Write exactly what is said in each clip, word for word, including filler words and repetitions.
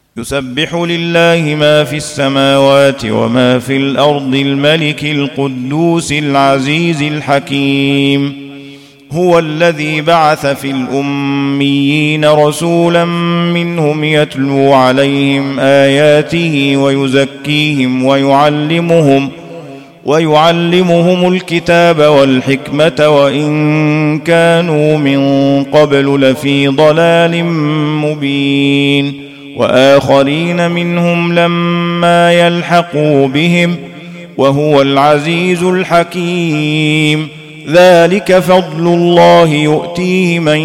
يسبح لله ما في السماوات وما في الأرض الملك القدوس العزيز الحكيم. هو الذي بعث في الأميين رسولا منهم يتلو عليهم آياته ويزكيهم ويعلمهم ويعلمهم الكتاب والحكمة وإن كانوا من قبل لفي ضلال مبين. وآخرين منهم لما يلحقوا بهم وهو العزيز الحكيم. ذلك فضل الله يؤتيه من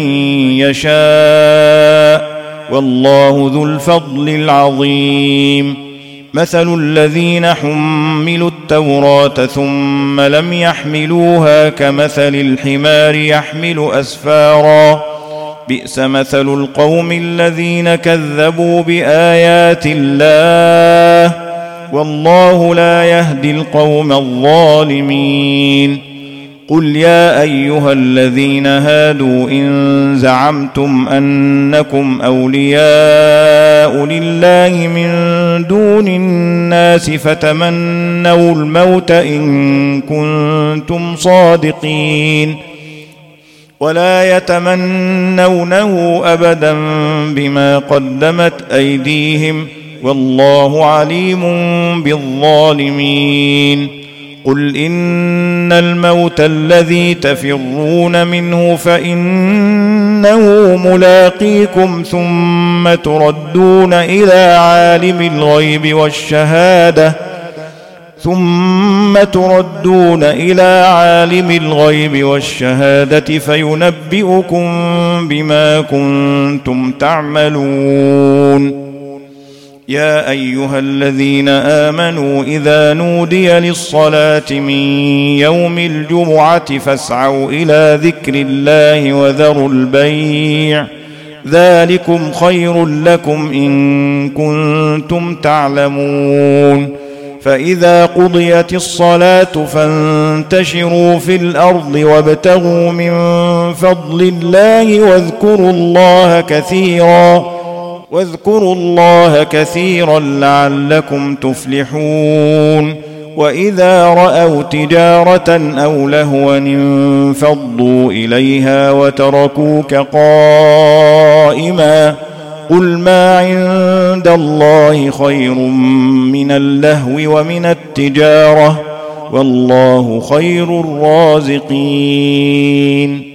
يشاء والله ذو الفضل العظيم. مثل الذين حملوا التوراة ثم لم يحملوها كمثل الحمار يحمل أسفارا بئس مثل القوم الذين كذبوا بآيات الله والله لا يهدي القوم الظالمين. قل يا أيها الذين هادوا إن زعمتم أنكم أولياء لله من دون الناس فتمنوا الموت إن كنتم صادقين ولا يتمنونه أبدا بما قدمت أيديهم والله عليم بالظالمين. قل إن الموت الذي تفرون منه فإنه ملاقيكم ثم تردون إلى عالم الغيب والشهادة ثم تردون إلى عالم الغيب والشهادة فينبئكم بما كنتم تعملون. يا أيها الذين آمنوا إذا نودي للصلاة من يوم الجمعة فاسعوا إلى ذكر الله وذروا البيع ذلكم خير لكم إن كنتم تعلمون. فإذا قضيت الصلاة فانتشروا في الأرض وابتغوا من فضل الله واذكروا الله كثيرا واذكروا الله كثيرا لعلكم تفلحون. وإذا رأوا تجارة أو لهوا انفضوا إليها وتركوك قائما قل ما عند الله خير من اللهو ومن التجارة والله خير الرازقين.